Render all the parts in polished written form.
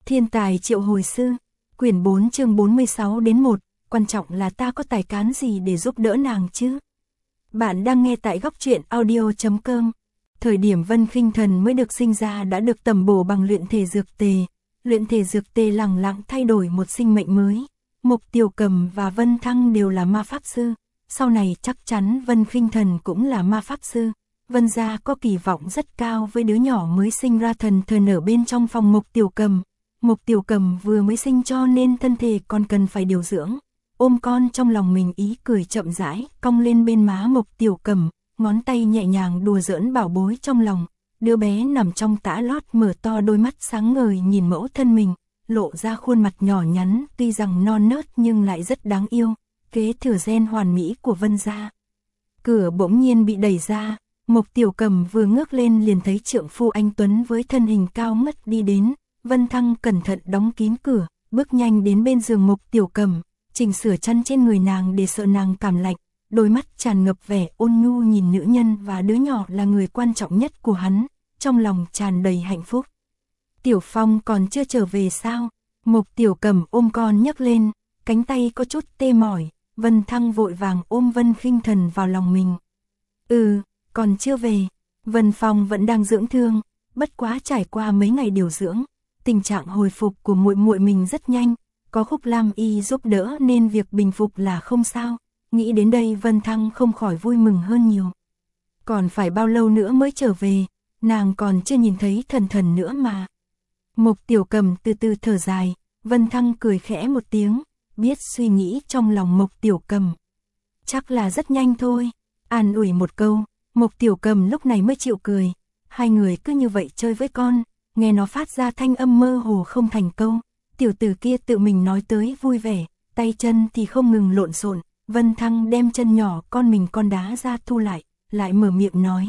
Thiên tài triệu hồi sư, quyển 4 chương 46-1, quan trọng là ta có tài cán gì để giúp đỡ nàng chứ? Bạn đang nghe tại góc truyện audio.com. Thời điểm Vân Khinh Thần mới được sinh ra đã được tầm bổ bằng luyện thể dược tề. Luyện thể dược tề lẳng lặng thay đổi một sinh mệnh mới. Mục Tiểu Cầm và Vân Thăng đều là ma pháp sư. Sau này chắc chắn Vân Khinh Thần cũng là ma pháp sư. Vân gia có kỳ vọng rất cao với đứa nhỏ mới sinh ra thần thần ở bên trong phòng Mục Tiểu Cầm. Mục Tiểu Cầm vừa mới sinh cho nên thân thể còn cần phải điều dưỡng. Ôm con trong lòng mình, ý cười chậm rãi cong lên bên má Mục Tiểu Cầm, ngón tay nhẹ nhàng đùa giỡn bảo bối trong lòng. Đứa bé nằm trong tã lót mở to đôi mắt sáng ngời nhìn mẫu thân mình, lộ ra khuôn mặt nhỏ nhắn tuy rằng non nớt nhưng lại rất đáng yêu, kế thừa gen hoàn mỹ của Vân gia. Cửa bỗng nhiên bị đẩy ra, Mục Tiểu Cầm vừa ngước lên liền thấy trượng phu anh tuấn với thân hình cao ngất đi đến. Vân Thăng cẩn thận đóng kín cửa, bước nhanh đến bên giường Mục Tiểu Cầm, chỉnh sửa chăn trên người nàng để sợ nàng cảm lạnh, đôi mắt tràn ngập vẻ ôn nhu nhìn nữ nhân và đứa nhỏ là người quan trọng nhất của hắn, trong lòng tràn đầy hạnh phúc. Tiểu Phong còn chưa trở về sao? Mục Tiểu Cầm ôm con nhấc lên, cánh tay có chút tê mỏi, Vân Thăng vội vàng ôm Vân Khinh Thần vào lòng mình. Còn chưa về. Vân Phong vẫn đang dưỡng thương, bất quá trải qua mấy ngày điều dưỡng, tình trạng hồi phục của muội muội mình rất nhanh, có Khúc Lam Y giúp đỡ nên việc bình phục là không sao. Nghĩ đến đây Vân Thăng không khỏi vui mừng hơn nhiều. Còn phải bao lâu nữa mới trở về, nàng còn chưa nhìn thấy thần thần nữa mà. Mục Tiểu Cầm từ từ thở dài, Vân Thăng cười khẽ một tiếng, biết suy nghĩ trong lòng Mục Tiểu Cầm. Chắc là rất nhanh thôi, an ủi một câu, Mục Tiểu Cầm lúc này mới chịu cười. Hai người cứ như vậy chơi với con, nghe nó phát ra thanh âm mơ hồ không thành câu. Tiểu tử kia tự mình nói tới vui vẻ, tay chân thì không ngừng lộn xộn. Vân Thăng đem chân nhỏ con mình con đá ra thu lại mở miệng nói.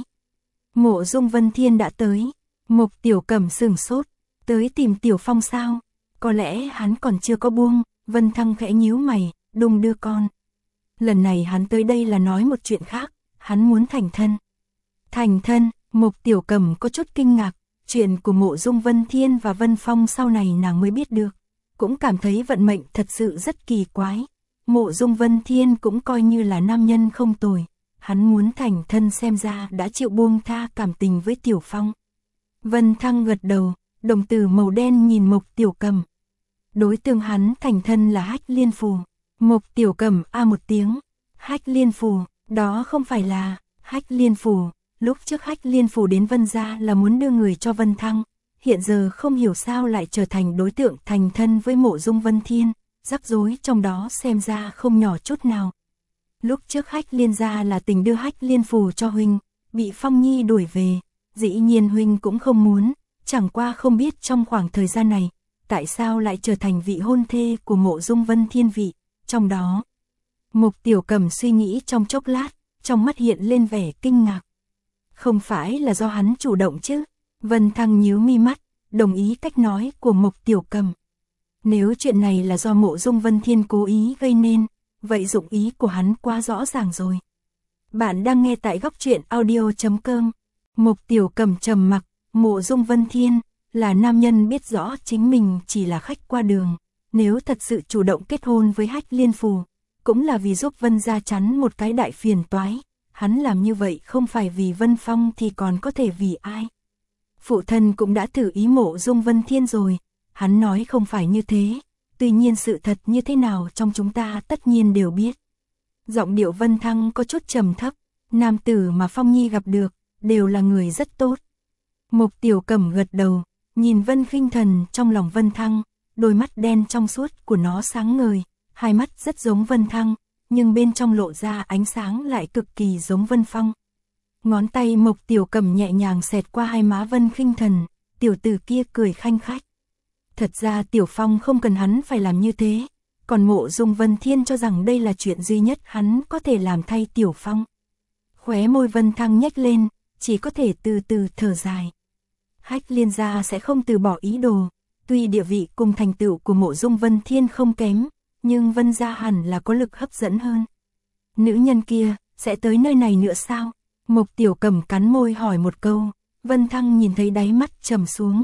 Mộ Dung Vân Thiên đã tới. Mục Tiểu Cầm sửng sốt, tới tìm Tiểu Phong sao? Có lẽ hắn còn chưa có buông. Vân Thăng khẽ nhíu mày, đung đưa con. Lần này hắn tới đây là nói một chuyện khác, hắn muốn thành thân. Thành thân? Mục Tiểu Cầm có chút kinh ngạc, chuyện của Mộ Dung Vân Thiên và Vân Phong sau này nàng mới biết được, cũng cảm thấy vận mệnh thật sự rất kỳ quái. Mộ Dung Vân Thiên cũng coi như là nam nhân không tồi, hắn muốn thành thân xem ra đã chịu buông tha cảm tình với Tiểu Phong. Vân Thăng gật đầu, đồng tử màu đen nhìn Mục Tiểu Cầm. Đối tượng hắn thành thân là Hách Liên Phù. Mục Tiểu Cầm a một tiếng, Hách Liên Phù, đó không phải là Hách Liên Phù. Lúc trước Hách Liên Phù đến Vân gia là muốn đưa người cho Vân Thăng, hiện giờ không hiểu sao lại trở thành đối tượng thành thân với Mộ Dung Vân Thiên, rắc rối trong đó xem ra không nhỏ chút nào. Lúc trước Hách Liên gia là tình đưa Hách Liên Phù cho huynh, bị Phong Nhi đuổi về, dĩ nhiên huynh cũng không muốn, chẳng qua không biết trong khoảng thời gian này, tại sao lại trở thành vị hôn thê của Mộ Dung Vân Thiên vị, trong đó. Mục Tiểu Cầm suy nghĩ trong chốc lát, trong mắt hiện lên vẻ kinh ngạc. Không phải là do hắn chủ động chứ? Vân Thăng nhíu mi mắt, đồng ý cách nói của Mục Tiểu Cầm. Nếu chuyện này là do Mộ Dung Vân Thiên cố ý gây nên, vậy dụng ý của hắn quá rõ ràng rồi. Bạn đang nghe tại góc truyện audio.com. Mục Tiểu Cầm trầm mặc, Mộ Dung Vân Thiên là nam nhân biết rõ chính mình chỉ là khách qua đường, nếu thật sự chủ động kết hôn với Hách Liên Phù, cũng là vì giúp Vân gia chắn một cái đại phiền toái. Hắn làm như vậy không phải vì Vân Phong thì còn có thể vì ai? Phụ thân cũng đã thử ý Mộ Dung Vân Thiên rồi, hắn nói không phải như thế, tuy nhiên sự thật như thế nào trong chúng ta tất nhiên đều biết. Giọng điệu Vân Thăng có chút trầm thấp, nam tử mà Phong Nhi gặp được, đều là người rất tốt. Mục Tiểu Cầm gật đầu, nhìn Vân Khinh Thần trong lòng Vân Thăng, đôi mắt đen trong suốt của nó sáng ngời, hai mắt rất giống Vân Thăng, nhưng bên trong lộ ra ánh sáng lại cực kỳ giống Vân Phong. Ngón tay Mục Tiểu Cầm nhẹ nhàng xẹt qua hai má Vân Khinh Thần, tiểu tử kia cười khanh khách. Thật ra Tiểu Phong không cần hắn phải làm như thế, còn Mộ Dung Vân Thiên cho rằng đây là chuyện duy nhất hắn có thể làm thay Tiểu Phong. Khóe môi Vân Thăng nhếch lên, chỉ có thể từ từ thở dài. Hách Liên gia sẽ không từ bỏ ý đồ, tuy địa vị cùng thành tựu của Mộ Dung Vân Thiên không kém, nhưng Vân gia hẳn là có lực hấp dẫn hơn. Nữ nhân kia sẽ tới nơi này nữa sao? Mục Tiểu Cầm cắn môi hỏi một câu. Vân Thăng nhìn thấy đáy mắt trầm xuống,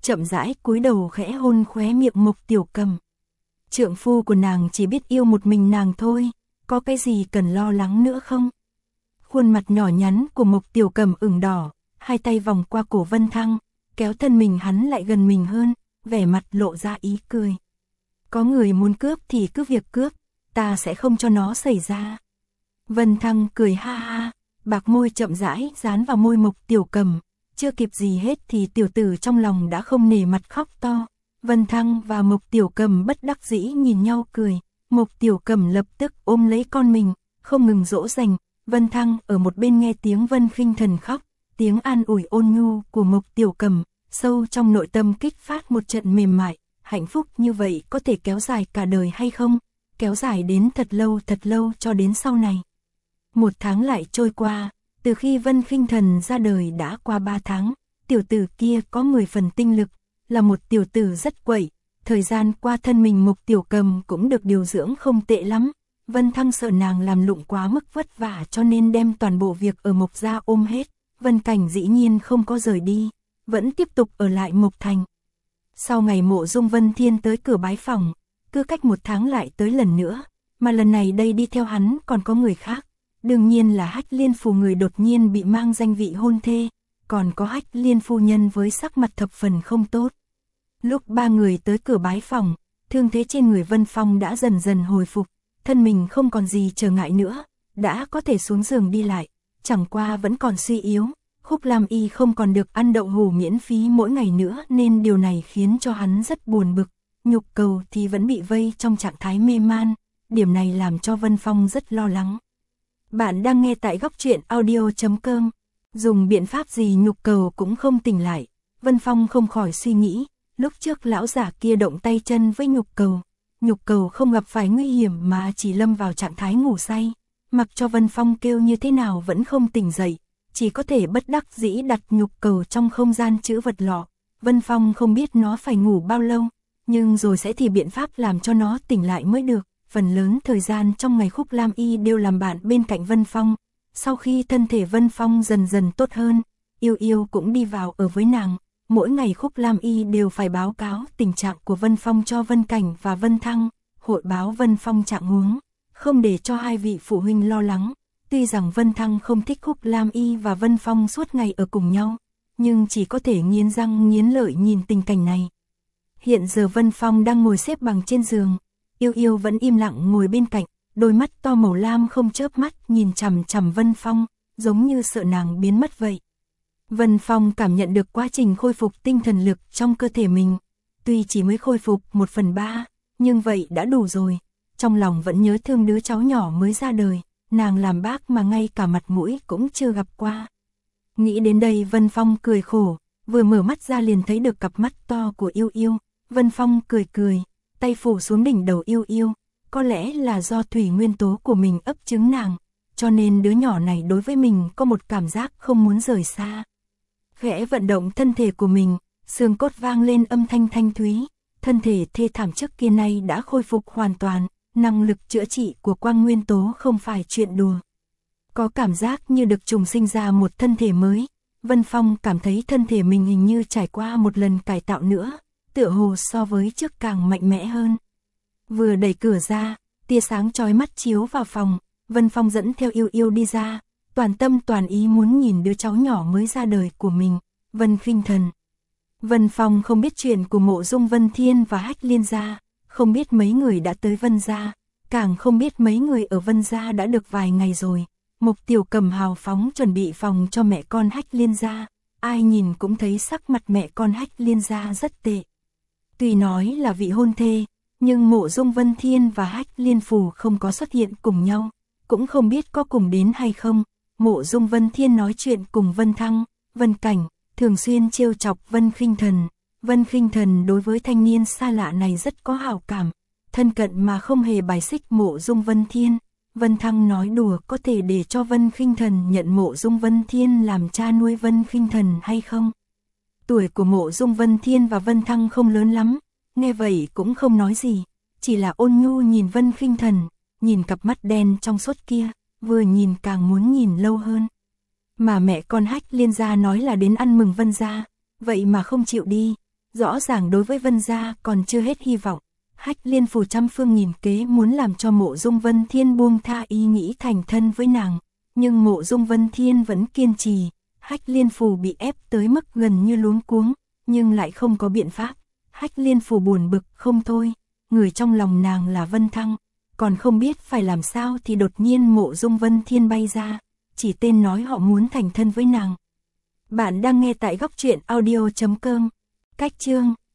chậm rãi cúi đầu khẽ hôn khóe miệng Mộc Tiểu Cầm. Trượng phu của nàng chỉ biết yêu một mình nàng thôi, có cái gì cần lo lắng nữa không? Khuôn mặt nhỏ nhắn của Mộc Tiểu Cầm ửng đỏ, hai tay vòng qua cổ Vân Thăng, kéo thân mình hắn lại gần mình hơn, vẻ mặt lộ ra ý cười. Có người muốn cướp thì cứ việc cướp, ta sẽ không cho nó xảy ra. Vân Thăng cười ha ha, bạc môi chậm rãi dán vào môi Mộc Tiểu Cầm, chưa kịp gì hết thì tiểu tử trong lòng đã không nể mặt khóc to. Vân Thăng và Mộc Tiểu Cầm bất đắc dĩ nhìn nhau cười, Mộc Tiểu Cầm lập tức ôm lấy con mình, không ngừng dỗ dành. Vân Thăng ở một bên nghe tiếng Vân Khinh Thần khóc, tiếng an ủi ôn nhu của Mộc Tiểu Cầm, sâu trong nội tâm kích phát một trận mềm mại, hạnh phúc như vậy có thể kéo dài cả đời hay không? Kéo dài đến thật lâu cho đến sau này. 1 tháng lại trôi qua, từ khi Vân Khinh Thần ra đời đã qua 3 tháng, tiểu tử kia có 10 phần tinh lực, là một tiểu tử rất quậy, thời gian qua thân mình Mộc Tiểu Cầm cũng được điều dưỡng không tệ lắm. Vân Thăng sợ nàng làm lụng quá mức vất vả cho nên đem toàn bộ việc ở Mộc gia ôm hết. Vân Cảnh dĩ nhiên không có rời đi, vẫn tiếp tục ở lại Mộc Thành. Sau ngày Mộ Dung Vân Thiên tới cửa bái phòng, cứ cách 1 tháng lại tới lần nữa, mà lần này đây đi theo hắn còn có người khác. Đương nhiên là Hách Liên Phù người đột nhiên bị mang danh vị hôn thê, còn có Hách Liên phu nhân với sắc mặt thập phần không tốt. Lúc 3 người tới cửa bái phòng, thương thế trên người Vân Phong đã dần dần hồi phục, thân mình không còn gì trở ngại nữa, đã có thể xuống giường đi lại, chẳng qua vẫn còn suy yếu. Khúc Lam Y không còn được ăn đậu hũ miễn phí mỗi ngày nữa nên điều này khiến cho hắn rất buồn bực. Nhục Cầu thì vẫn bị vây trong trạng thái mê man, điểm này làm cho Vân Phong rất lo lắng. Bạn đang nghe tại Góc Truyện Audio.com. Dùng biện pháp gì Nhục Cầu cũng không tỉnh lại, Vân Phong không khỏi suy nghĩ, lúc trước lão giả kia động tay chân với Nhục Cầu không gặp phải nguy hiểm mà chỉ lâm vào trạng thái ngủ say, mặc cho Vân Phong kêu như thế nào vẫn không tỉnh dậy, chỉ có thể bất đắc dĩ đặt Nhục Cầu trong không gian trữ vật lọ. Vân Phong không biết nó phải ngủ bao lâu, nhưng rồi sẽ thì biện pháp làm cho nó tỉnh lại mới được. Phần lớn thời gian trong ngày Khúc Lam Y đều làm bạn bên cạnh Vân Phong. Sau khi thân thể Vân Phong dần dần tốt hơn, Yêu Yêu cũng đi vào ở với nàng. Mỗi ngày Khúc Lam Y đều phải báo cáo tình trạng của Vân Phong cho Vân Cảnh và Vân Thăng, hội báo Vân Phong trạng huống, không để cho hai vị phụ huynh lo lắng. Tuy rằng Vân Thăng không thích Khúc Lam Y và Vân Phong suốt ngày ở cùng nhau, nhưng chỉ có thể nghiến răng nghiến lợi nhìn tình cảnh này. Hiện giờ Vân Phong đang ngồi xếp bằng trên giường, Yêu Yêu vẫn im lặng ngồi bên cạnh, đôi mắt to màu lam không chớp mắt nhìn chằm chằm Vân Phong, giống như sợ nàng biến mất vậy. Vân Phong cảm nhận được quá trình khôi phục tinh thần lực trong cơ thể mình, tuy chỉ mới khôi phục 1/3, nhưng vậy đã đủ rồi. Trong lòng vẫn nhớ thương đứa cháu nhỏ mới ra đời, nàng làm bác mà ngay cả mặt mũi cũng chưa gặp qua. Nghĩ đến đây Vân Phong cười khổ, vừa mở mắt ra liền thấy được cặp mắt to của Yêu Yêu. Vân Phong cười cười, tay phủ xuống đỉnh đầu Yêu Yêu, có lẽ là do thủy nguyên tố của mình ấp trứng nàng, cho nên đứa nhỏ này đối với mình có một cảm giác không muốn rời xa. Khẽ vận động thân thể của mình, xương cốt vang lên âm thanh thanh thúy, thân thể thê thảm trước kia nay đã khôi phục hoàn toàn, năng lực chữa trị của quang nguyên tố không phải chuyện đùa. Có cảm giác như được trùng sinh ra một thân thể mới, Vân Phong cảm thấy thân thể mình hình như trải qua một lần cải tạo nữa, tựa hồ so với trước càng mạnh mẽ hơn. Vừa đẩy cửa ra, tia sáng chói mắt chiếu vào phòng, Vân Phong dẫn theo Yêu Yêu đi ra, toàn tâm toàn ý muốn nhìn đứa cháu nhỏ mới ra đời của mình, Vân Khinh Thần. Vân Phong không biết chuyện của Mộ Dung Vân Thiên và Hách Liên gia, không biết mấy người đã tới Vân gia, càng không biết mấy người ở Vân gia đã được vài ngày rồi. Mộc Tiểu Cầm hào phóng chuẩn bị phòng cho mẹ con Hách Liên gia, ai nhìn cũng thấy sắc mặt mẹ con Hách Liên gia rất tệ. Tuy nói là vị hôn thê, nhưng Mộ Dung Vân Thiên và Hách Liên Phù không có xuất hiện cùng nhau, cũng không biết có cùng đến hay không. Mộ Dung Vân Thiên nói chuyện cùng Vân Thăng, Vân Cảnh, thường xuyên trêu chọc Vân Khinh Thần. Vân Khinh Thần đối với thanh niên xa lạ này rất có hảo cảm, thân cận mà không hề bài xích Mộ Dung Vân Thiên. Vân Thăng nói đùa có thể để cho Vân Khinh Thần nhận Mộ Dung Vân Thiên làm cha nuôi Vân Khinh Thần hay không. Tuổi của Mộ Dung Vân Thiên và Vân Thăng không lớn lắm, nghe vậy cũng không nói gì, chỉ là ôn nhu nhìn Vân Khinh Thần, nhìn cặp mắt đen trong suốt kia, vừa nhìn càng muốn nhìn lâu hơn. Mà mẹ con Hách Liên gia nói là đến ăn mừng Vân gia, vậy mà không chịu đi, Rõ ràng đối với Vân gia còn chưa hết hy vọng. Hách Liên Phủ trăm phương nghìn kế muốn làm cho Mộ Dung Vân Thiên buông tha ý nghĩ thành thân với nàng. Nhưng Mộ Dung Vân Thiên vẫn kiên trì. Hách Liên Phủ bị ép tới mức gần như luống cuống, nhưng lại không có biện pháp. Hách Liên Phủ buồn bực không thôi. Người trong lòng nàng là Vân Thăng. Còn không biết phải làm sao thì đột nhiên Mộ Dung Vân Thiên bay ra. Chỉ tên nói họ muốn thành thân với nàng. Bạn đang nghe tại góc truyện audio.com. Cách chương